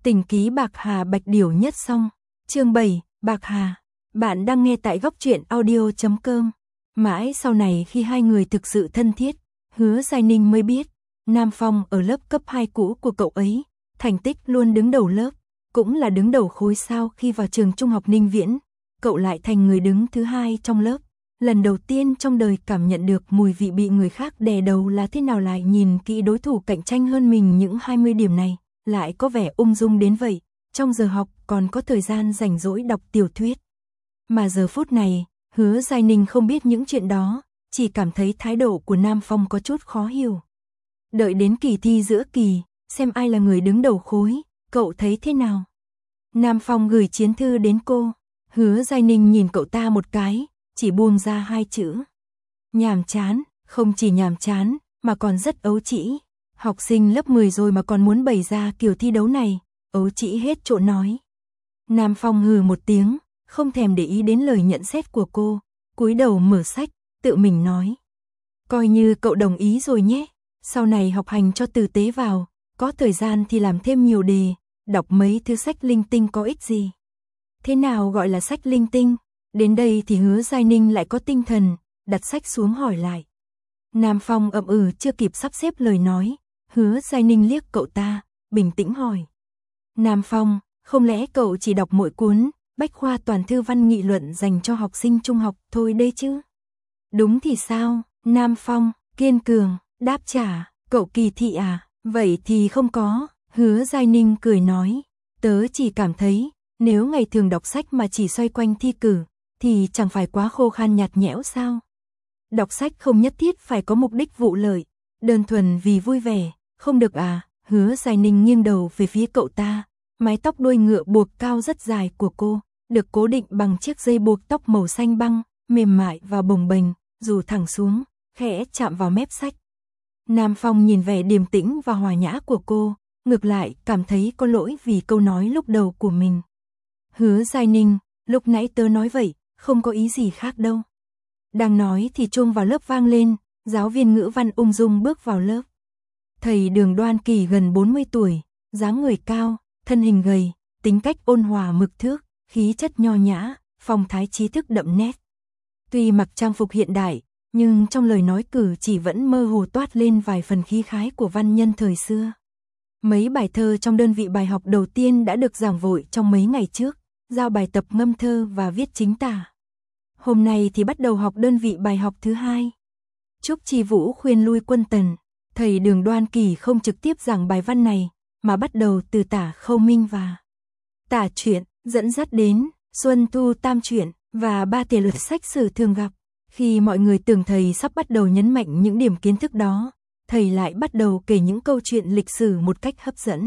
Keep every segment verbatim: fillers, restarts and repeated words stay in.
Tình ký Bạc Hà Bạch Điểu nhất xong. Chương bảy, Bạc Hà. Bạn đang nghe tại góc truyện audio chấm com. Mãi sau này khi hai người thực sự thân thiết, Hứa Giai Ninh mới biết, Nam Phong ở lớp cấp hai cũ của cậu ấy, thành tích luôn đứng đầu lớp, cũng là đứng đầu khối sao khi vào trường trung học Ninh Viễn, cậu lại thành người đứng thứ hai trong lớp. Lần đầu tiên trong đời cảm nhận được mùi vị bị người khác đè đầu là thế nào, lại nhìn kỹ đối thủ cạnh tranh hơn mình những hai mươi điểm này, lại có vẻ ung dung đến vậy, trong giờ học còn có thời gian rảnh rỗi đọc tiểu thuyết. Mà giờ phút này, Hứa Giai Ninh không biết những chuyện đó, chỉ cảm thấy thái độ của Nam Phong có chút khó hiểu. Đợi đến kỳ thi giữa kỳ, xem ai là người đứng đầu khối, cậu thấy thế nào? Nam Phong gửi chiến thư đến cô, Hứa Giai Ninh nhìn cậu ta một cái, chỉ buông ra hai chữ. Nhàm chán, không chỉ nhàm chán, mà còn rất ấu trĩ. Học sinh lớp mười rồi mà còn muốn bày ra kiểu thi đấu này, ấu trĩ hết chỗ nói. Nam Phong hừ một tiếng, không thèm để ý đến lời nhận xét của cô, cúi đầu mở sách, tự mình nói. Coi như cậu đồng ý rồi nhé, sau này học hành cho tử tế vào, có thời gian thì làm thêm nhiều đề, đọc mấy thứ sách linh tinh có ích gì. Thế nào gọi là sách linh tinh? Đến đây thì Hứa Giai Ninh lại có tinh thần, đặt sách xuống hỏi lại. Nam Phong ậm ừ chưa kịp sắp xếp lời nói, Hứa Giai Ninh liếc cậu ta, bình tĩnh hỏi. Nam Phong, không lẽ cậu chỉ đọc mỗi cuốn bách khoa toàn thư văn nghị luận dành cho học sinh trung học thôi đây chứ? Đúng thì sao? Nam Phong, kiên cường, đáp trả, cậu kỳ thị à? Vậy thì không có, Hứa Giai Ninh cười nói. Tớ chỉ cảm thấy, nếu ngày thường đọc sách mà chỉ xoay quanh thi cử, thì chẳng phải quá khô khan nhạt nhẽo sao? Đọc sách không nhất thiết phải có mục đích vụ lợi, đơn thuần vì vui vẻ, không được à? Hứa Giai Ninh nghiêng đầu về phía cậu ta, mái tóc đuôi ngựa buộc cao rất dài của cô, được cố định bằng chiếc dây buộc tóc màu xanh băng, mềm mại và bồng bềnh, dù thẳng xuống, khẽ chạm vào mép sách. Nam Phong nhìn vẻ điềm tĩnh và hòa nhã của cô, ngược lại cảm thấy có lỗi vì câu nói lúc đầu của mình. Hứa Giai Ninh, lúc nãy tớ nói vậy, không có ý gì khác đâu. Đang nói thì chuông vào lớp vang lên, giáo viên ngữ văn ung dung bước vào lớp. Thầy Đường Đoan Kỳ gần bốn mươi tuổi, dáng người cao, thân hình gầy, tính cách ôn hòa mực thước, khí chất nho nhã, phong thái trí thức đậm nét. Tuy mặc trang phục hiện đại, nhưng trong lời nói cử chỉ vẫn mơ hồ toát lên vài phần khí khái của văn nhân thời xưa. Mấy bài thơ trong đơn vị bài học đầu tiên đã được giảng vội trong mấy ngày trước, giao bài tập ngâm thơ và viết chính tả. Hôm nay thì bắt đầu học đơn vị bài học thứ hai. Trúc Chi Vũ khuyên lui quân tần, thầy Đường Đoan Kỳ không trực tiếp giảng bài văn này, mà bắt đầu từ tả khâu minh và tả truyện, dẫn dắt đến Xuân Thu Tam Truyện và ba thể luật sách sử thường gặp. Khi mọi người tưởng thầy sắp bắt đầu nhấn mạnh những điểm kiến thức đó, thầy lại bắt đầu kể những câu chuyện lịch sử một cách hấp dẫn.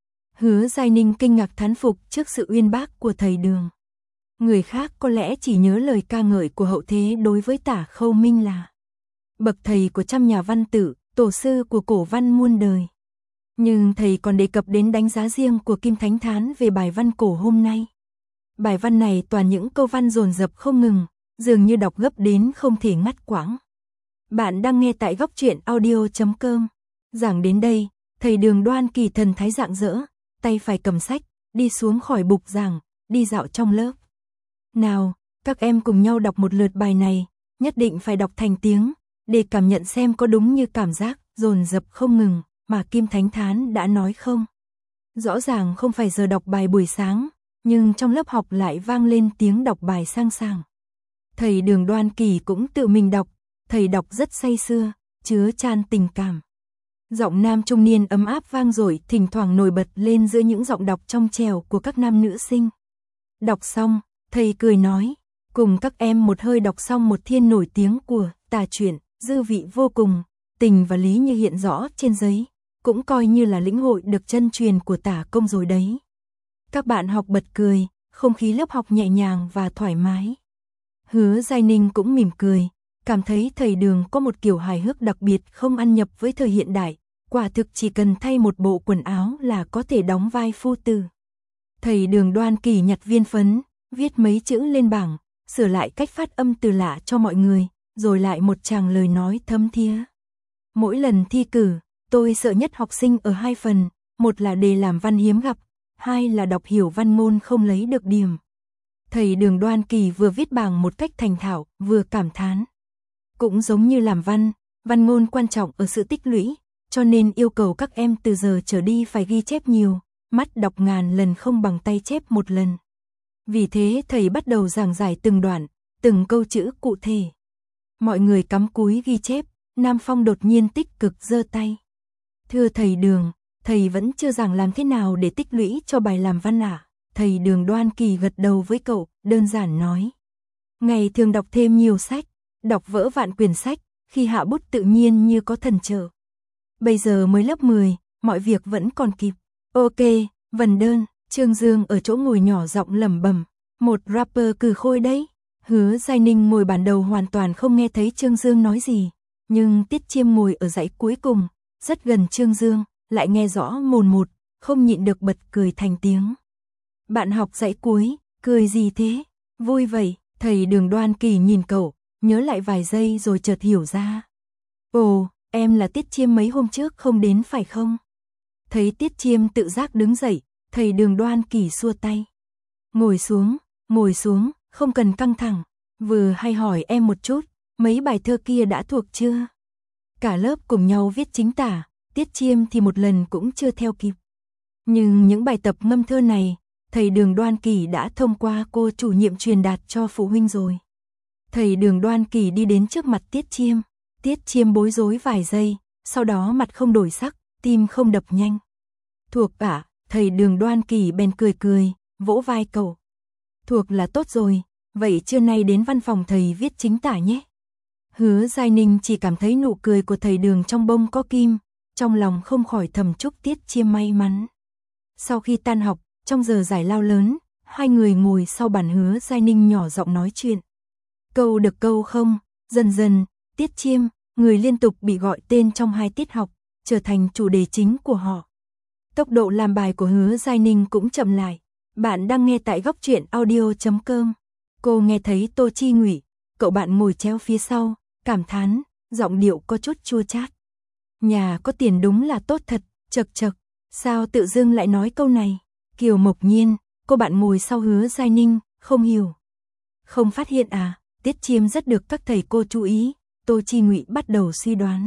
Hứa Giai Ninh kinh ngạc thán phục trước sự uyên bác của thầy Đường. Người khác có lẽ chỉ nhớ lời ca ngợi của hậu thế đối với tả khâu minh là bậc thầy của trăm nhà văn tử, tổ sư của cổ văn muôn đời. Nhưng thầy còn đề cập đến đánh giá riêng của Kim Thánh Thán về bài văn cổ hôm nay. Bài văn này toàn những câu văn dồn dập không ngừng, dường như đọc gấp đến không thể ngắt quãng. Bạn đang nghe tại góc truyện audio chấm com. Giảng đến đây, thầy Đường Đoan Kỳ thần thái rạng rỡ, tay phải cầm sách, đi xuống khỏi bục giảng, đi dạo trong lớp. Nào, các em cùng nhau đọc một lượt bài này, nhất định phải đọc thành tiếng, để cảm nhận xem có đúng như cảm giác dồn dập không ngừng mà Kim Thánh Thán đã nói không. Rõ ràng không phải giờ đọc bài buổi sáng, nhưng trong lớp học lại vang lên tiếng đọc bài sang sảng. Thầy Đường Đoan Kỳ cũng tự mình đọc, thầy đọc rất say sưa, chứa chan tình cảm. Giọng nam trung niên ấm áp vang dội thỉnh thoảng nổi bật lên giữa những giọng đọc trong trẻo của các nam nữ sinh. Đọc xong, thầy cười nói, cùng các em một hơi đọc xong một thiên nổi tiếng của tả truyện, dư vị vô cùng, tình và lý như hiện rõ trên giấy, cũng coi như là lĩnh hội được chân truyền của tả công rồi đấy. Các bạn học bật cười, không khí lớp học nhẹ nhàng và thoải mái. Hứa Giai Ninh cũng mỉm cười, cảm thấy thầy Đường có một kiểu hài hước đặc biệt không ăn nhập với thời hiện đại, quả thực chỉ cần thay một bộ quần áo là có thể đóng vai phu tử. Thầy Đường Đoan Kỳ nhặt viên phấn, viết mấy chữ lên bảng, sửa lại cách phát âm từ lạ cho mọi người, rồi lại một tràng lời nói thấm thía. Mỗi lần thi cử, tôi sợ nhất học sinh ở hai phần, một là đề làm văn hiếm gặp, hai là đọc hiểu văn môn không lấy được điểm. Thầy Đường Đoan Kỳ vừa viết bảng một cách thành thạo, vừa cảm thán. Cũng giống như làm văn, văn ngôn quan trọng ở sự tích lũy, cho nên yêu cầu các em từ giờ trở đi phải ghi chép nhiều, mắt đọc ngàn lần không bằng tay chép một lần. Vì thế thầy bắt đầu giảng giải từng đoạn, từng câu chữ cụ thể. Mọi người cắm cúi ghi chép, Nam Phong đột nhiên tích cực giơ tay. Thưa thầy Đường, thầy vẫn chưa giảng làm thế nào để tích lũy cho bài làm văn ạ. À? Thầy Đường Đoan Kỳ gật đầu với cậu, đơn giản nói. Ngày thường đọc thêm nhiều sách, đọc vỡ vạn quyển sách, khi hạ bút tự nhiên như có thần trợ. Bây giờ mới lớp mười, mọi việc vẫn còn kịp. Ok, vần đơn, Trương Dương ở chỗ ngồi nhỏ giọng lẩm bẩm, một rapper cừ khôi đấy. Hứa Giai Ninh ngồi bàn đầu hoàn toàn không nghe thấy Trương Dương nói gì, nhưng Tiết Chiêm ngồi ở dãy cuối cùng, rất gần Trương Dương, lại nghe rõ mồn một, không nhịn được bật cười thành tiếng. Bạn học dãy cuối, cười gì thế? Vui vậy, thầy Đường Đoan Kỳ nhìn cậu, nhớ lại vài giây rồi chợt hiểu ra. Ồ, em là Tiết Chiêm mấy hôm trước không đến phải không? Thấy Tiết Chiêm tự giác đứng dậy, thầy Đường Đoan Kỳ xua tay. Ngồi xuống, ngồi xuống, không cần căng thẳng, vừa hay hỏi em một chút, mấy bài thơ kia đã thuộc chưa? Cả lớp cùng nhau viết chính tả, Tiết Chiêm thì một lần cũng chưa theo kịp. Nhưng những bài tập ngâm thơ này, thầy Đường Đoan Kỳ đã thông qua cô chủ nhiệm truyền đạt cho phụ huynh rồi. Thầy Đường Đoan Kỳ đi đến trước mặt Tiết Chiêm, Tiết Chiêm bối rối vài giây, sau đó mặt không đổi sắc, tim không đập nhanh. Thuộc ạ, thầy Đường Đoan Kỳ bèn cười cười, vỗ vai cậu. Thuộc là tốt rồi, vậy trưa nay đến văn phòng thầy viết chính tả nhé. Hứa Giai Ninh chỉ cảm thấy nụ cười của thầy Đường trong bông có kim, trong lòng không khỏi thầm chúc Tiết Chiêm may mắn. Sau khi tan học, trong giờ giải lao lớn, hai người ngồi sau bàn Hứa Giai Ninh nhỏ giọng nói chuyện. Câu được câu không, dần dần, Tiết Chiêm, người liên tục bị gọi tên trong hai tiết học, trở thành chủ đề chính của họ. Tốc độ làm bài của Hứa Giai Ninh cũng chậm lại. Bạn đang nghe tại góc truyện audio chấm com. Cô nghe thấy Tô Chi Ngụy, cậu bạn ngồi chéo phía sau, cảm thán, giọng điệu có chút chua chát. Nhà có tiền đúng là tốt thật, chật chật, sao tự dưng lại nói câu này? Kiều Mộc Nhiên, cô bạn ngồi sau Hứa Giai Ninh, không hiểu. Không phát hiện à? Tiết Chiêm rất được các thầy cô chú ý, Tô Chi Ngụy bắt đầu suy đoán.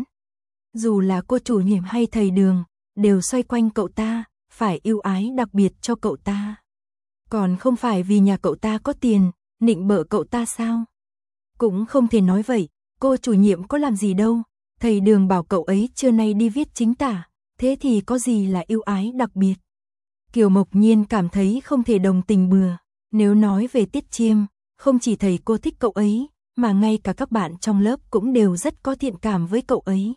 Dù là cô chủ nhiệm hay thầy Đường, đều xoay quanh cậu ta, phải ưu ái đặc biệt cho cậu ta. Còn không phải vì nhà cậu ta có tiền, nịnh bợ cậu ta sao? Cũng không thể nói vậy, cô chủ nhiệm có làm gì đâu, thầy Đường bảo cậu ấy trưa nay đi viết chính tả, thế thì có gì là ưu ái đặc biệt. Kiều Mộc Nhiên cảm thấy không thể đồng tình bừa, nếu nói về Tiết Chiêm, không chỉ thầy cô thích cậu ấy, mà ngay cả các bạn trong lớp cũng đều rất có thiện cảm với cậu ấy.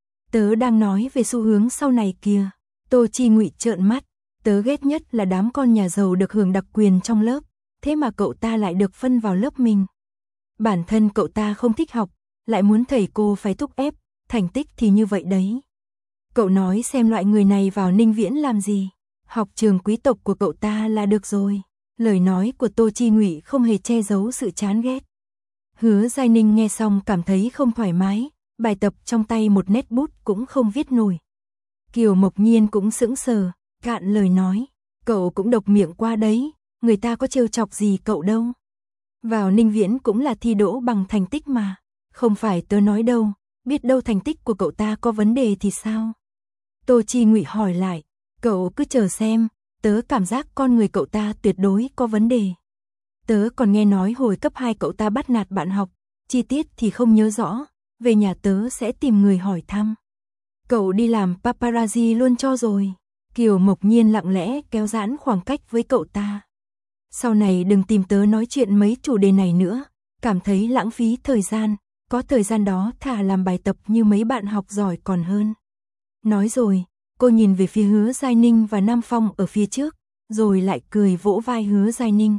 Tớ đang nói về xu hướng sau này kìa. Tô Chi Ngụy trợn mắt, tớ ghét nhất là đám con nhà giàu được hưởng đặc quyền trong lớp, thế mà cậu ta lại được phân vào lớp mình. Bản thân cậu ta không thích học, lại muốn thầy cô phải thúc ép, thành tích thì như vậy đấy. Cậu nói xem loại người này vào Ninh Viễn làm gì, học trường quý tộc của cậu ta là được rồi. Lời nói của Tô Chi Ngụy không hề che giấu sự chán ghét. Hứa Giai Ninh nghe xong cảm thấy không thoải mái, bài tập trong tay một nét bút cũng không viết nổi. Kiều Mộc Nhiên cũng sững sờ, cạn lời nói, cậu cũng độc miệng qua đấy, người ta có trêu chọc gì cậu đâu. Vào Ninh Viễn cũng là thi đỗ bằng thành tích mà, không phải tớ nói đâu, biết đâu thành tích của cậu ta có vấn đề thì sao. Tô Chi Ngụy hỏi lại, cậu cứ chờ xem, tớ cảm giác con người cậu ta tuyệt đối có vấn đề. Tớ còn nghe nói hồi cấp hai cậu ta bắt nạt bạn học, chi tiết thì không nhớ rõ, về nhà tớ sẽ tìm người hỏi thăm. Cậu đi làm paparazzi luôn cho rồi. Kiều Mộc Nhiên lặng lẽ kéo giãn khoảng cách với cậu ta. Sau này đừng tìm tớ nói chuyện mấy chủ đề này nữa, cảm thấy lãng phí thời gian, có thời gian đó thà làm bài tập như mấy bạn học giỏi còn hơn. Nói rồi, cô nhìn về phía Hứa Giai Ninh và Nam Phong ở phía trước, rồi lại cười vỗ vai Hứa Giai Ninh.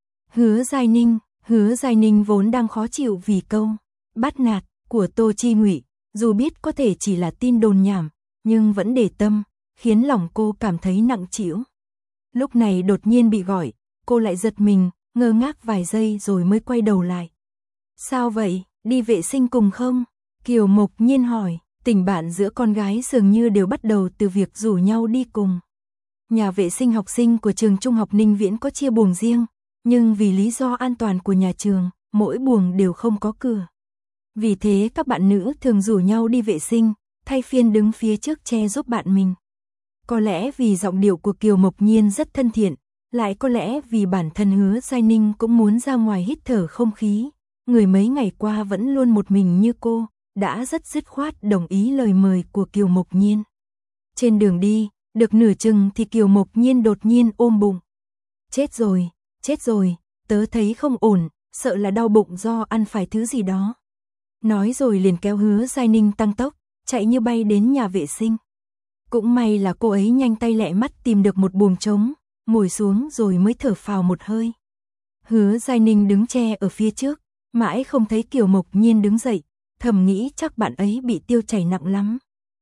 Hứa Giai Ninh, Hứa Giai Ninh vốn đang khó chịu vì câu bắt nạt của Tô Chi Ngụy, dù biết có thể chỉ là tin đồn nhảm, nhưng vẫn để tâm, khiến lòng cô cảm thấy nặng trĩu. Lúc này đột nhiên bị gọi, cô lại giật mình, ngơ ngác vài giây rồi mới quay đầu lại. Sao vậy, đi vệ sinh cùng không? Kiều Mộc Nhiên hỏi, tình bạn giữa con gái dường như đều bắt đầu từ việc rủ nhau đi cùng. Nhà vệ sinh học sinh của trường trung học Ninh Viễn có chia buồng riêng, nhưng vì lý do an toàn của nhà trường, mỗi buồng đều không có cửa. Vì thế các bạn nữ thường rủ nhau đi vệ sinh, thay phiên đứng phía trước che giúp bạn mình. Có lẽ vì giọng điệu của Kiều Mộc Nhiên rất thân thiện, lại có lẽ vì bản thân Hứa Giai Ninh cũng muốn ra ngoài hít thở không khí, người mấy ngày qua vẫn luôn một mình như cô, đã rất dứt khoát đồng ý lời mời của Kiều Mộc Nhiên. Trên đường đi, được nửa chừng thì Kiều Mộc Nhiên đột nhiên ôm bụng. Chết rồi, chết rồi, tớ thấy không ổn, sợ là đau bụng do ăn phải thứ gì đó. Nói rồi liền kéo Hứa Giai Ninh tăng tốc, chạy như bay đến nhà vệ sinh. Cũng may là cô ấy nhanh tay lẹ mắt tìm được một buồng trống, ngồi xuống rồi mới thở phào một hơi. Hứa Giai Ninh đứng che ở phía trước, mãi không thấy Kiều Mộc Nhiên đứng dậy, thầm nghĩ chắc bạn ấy bị tiêu chảy nặng lắm.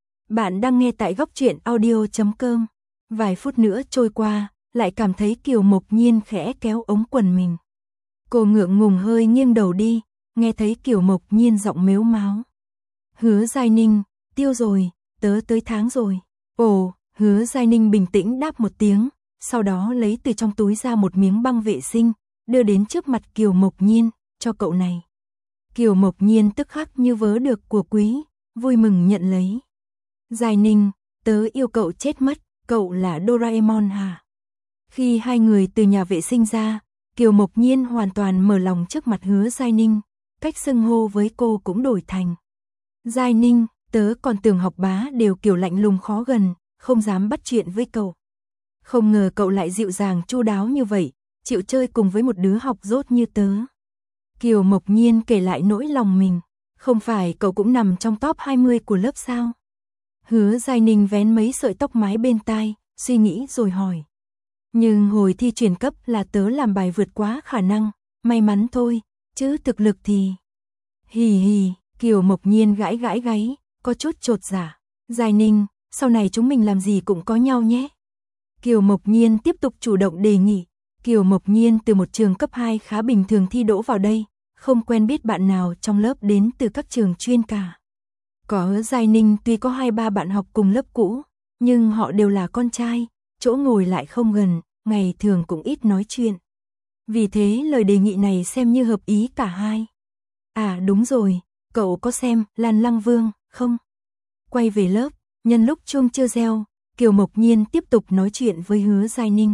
Bạn đang nghe tại góc truyện audio chấm com. Vài phút nữa trôi qua, lại cảm thấy Kiều Mộc Nhiên khẽ kéo ống quần mình. Cô ngượng ngùng hơi nghiêng đầu đi, nghe thấy Kiều Mộc Nhiên giọng mếu máo. Hứa Giai Ninh, tiêu rồi, tớ tới tháng rồi. Ồ, Hứa Giai Ninh bình tĩnh đáp một tiếng, sau đó lấy từ trong túi ra một miếng băng vệ sinh, đưa đến trước mặt Kiều Mộc Nhiên, cho cậu này. Kiều Mộc Nhiên tức khắc như vớ được của quý, vui mừng nhận lấy. Giai Ninh, tớ yêu cậu chết mất, cậu là Doraemon hả? Khi hai người từ nhà vệ sinh ra, Kiều Mộc Nhiên hoàn toàn mở lòng trước mặt Hứa Giai Ninh, cách xưng hô với cô cũng đổi thành. Giai Ninh, tớ còn tưởng học bá đều kiểu lạnh lùng khó gần, không dám bắt chuyện với cậu. Không ngờ cậu lại dịu dàng chu đáo như vậy, chịu chơi cùng với một đứa học dốt như tớ. Kiều Mộc Nhiên kể lại nỗi lòng mình, không phải cậu cũng nằm trong top hai mươi của lớp sao? Hứa Giai Ninh vén mấy sợi tóc mái bên tai, suy nghĩ rồi hỏi. Nhưng hồi thi chuyển cấp là tớ làm bài vượt quá khả năng, may mắn thôi, chứ thực lực thì... Hì hì, Kiều Mộc Nhiên gãi gãi gáy, có chút chột dạ. Giai Ninh, sau này chúng mình làm gì cũng có nhau nhé. Kiều Mộc Nhiên tiếp tục chủ động đề nghị. Kiều Mộc Nhiên từ một trường cấp hai khá bình thường thi đỗ vào đây, không quen biết bạn nào trong lớp đến từ các trường chuyên cả. Có Giai Ninh tuy có hai ba bạn học cùng lớp cũ, nhưng họ đều là con trai, chỗ ngồi lại không gần, ngày thường cũng ít nói chuyện. Vì thế lời đề nghị này xem như hợp ý cả hai. À đúng rồi, cậu có xem Lan Lăng Vương không? Quay về lớp, nhân lúc chuông chưa reo, Kiều Mộc Nhiên tiếp tục nói chuyện với Hứa Giai Ninh.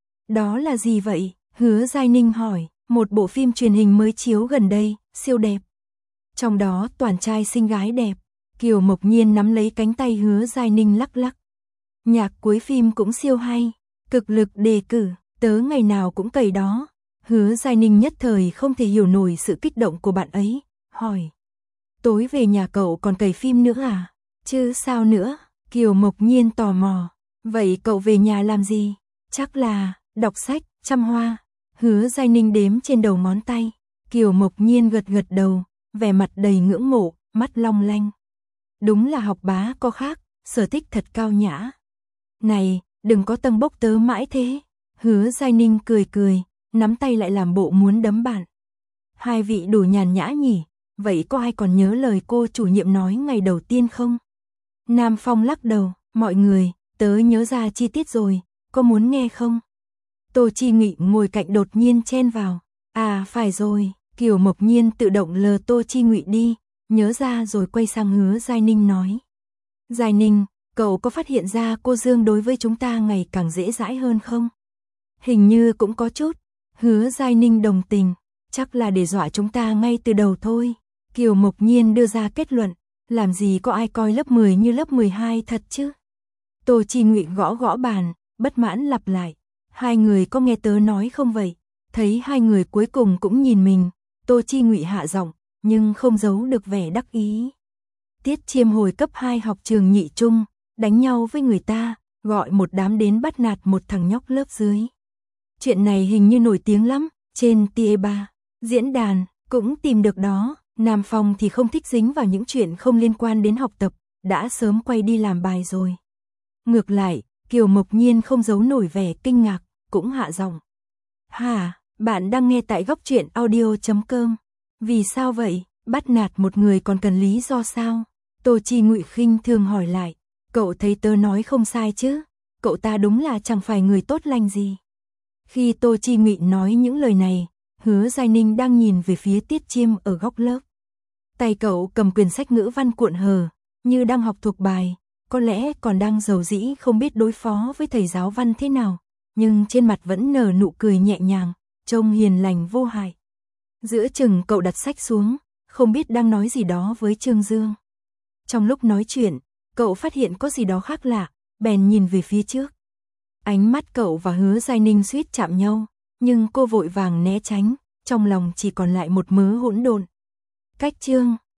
Đó là gì vậy? Hứa Giai Ninh hỏi. Một bộ phim truyền hình mới chiếu gần đây, siêu đẹp. Trong đó toàn trai xinh gái đẹp. Kiều Mộc Nhiên nắm lấy cánh tay Hứa Giai Ninh lắc lắc. Nhạc cuối phim cũng siêu hay, cực lực đề cử, tớ ngày nào cũng cày đó. Hứa Giai Ninh nhất thời không thể hiểu nổi sự kích động của bạn ấy, hỏi. Tối về nhà cậu còn cày phim nữa à? Chứ sao nữa? Kiều Mộc Nhiên tò mò. Vậy cậu về nhà làm gì? Chắc là đọc sách, chăm hoa. Hứa Giai Ninh đếm trên đầu ngón tay. Kiều Mộc Nhiên gật gật đầu, vẻ mặt đầy ngưỡng mộ, mắt long lanh. Đúng là học bá có khác, sở thích thật cao nhã. Này, đừng có tâng bốc tớ mãi thế. Hứa Giai Ninh cười cười, nắm tay lại làm bộ muốn đấm bạn. Hai vị đủ nhàn nhã nhỉ, vậy có ai còn nhớ lời cô chủ nhiệm nói ngày đầu tiên không? Nam Phong lắc đầu, mọi người, tớ nhớ ra chi tiết rồi, có muốn nghe không? Tô Chi Nghị ngồi cạnh đột nhiên chen vào. À phải rồi, Kiều Mộc Nhiên tự động lờ Tô Chi Nghị đi, nhớ ra rồi quay sang Hứa Giai Ninh nói. Giai Ninh, cậu có phát hiện ra cô Dương đối với chúng ta ngày càng dễ dãi hơn không? Hình như cũng có chút. Hứa Giai Ninh đồng tình, chắc là để dọa chúng ta ngay từ đầu thôi. Kiều Mộc Nhiên đưa ra kết luận, làm gì có ai coi lớp mười như lớp mười hai thật chứ? Tô Chi Nghị gõ gõ bàn, bất mãn lặp lại. Hai người có nghe tớ nói không vậy? Thấy hai người cuối cùng cũng nhìn mình, Tô Chi Nghị hạ giọng, nhưng không giấu được vẻ đắc ý. Tiết Chiêm hồi cấp hai học trường nhị trung, đánh nhau với người ta, gọi một đám đến bắt nạt một thằng nhóc lớp dưới. Chuyện này hình như nổi tiếng lắm, trên T E ba, diễn đàn, cũng tìm được đó. Nam Phong thì không thích dính vào những chuyện không liên quan đến học tập, đã sớm quay đi làm bài rồi. Ngược lại, Kiều Mộc Nhiên không giấu nổi vẻ kinh ngạc, cũng hạ giọng. Hả, bạn đang nghe tại góc truyện audio chấm com. Vì sao vậy, bắt nạt một người còn cần lý do sao? Tô Chi Ngụy khinh thường hỏi lại. Cậu thấy tớ nói không sai chứ? cậu ta đúng là chẳng phải người tốt lành gì. Khi Tô Chi Nghị nói những lời này, Hứa Giai Ninh đang nhìn về phía Tiết Chiêm ở góc lớp. Tay cậu cầm quyển sách ngữ văn cuộn hờ, như đang học thuộc bài, có lẽ còn đang rầu rĩ không biết đối phó với thầy giáo văn thế nào, nhưng trên mặt vẫn nở nụ cười nhẹ nhàng, trông hiền lành vô hại. Giữa chừng cậu đặt sách xuống, không biết đang nói gì đó với Trương Dương. Trong lúc nói chuyện, cậu phát hiện có gì đó khác lạ, bèn nhìn về phía trước. Ánh mắt cậu và Hứa Giai Ninh suýt chạm nhau, nhưng cô vội vàng né tránh, trong lòng chỉ còn lại một mớ hỗn độn. Cách Trương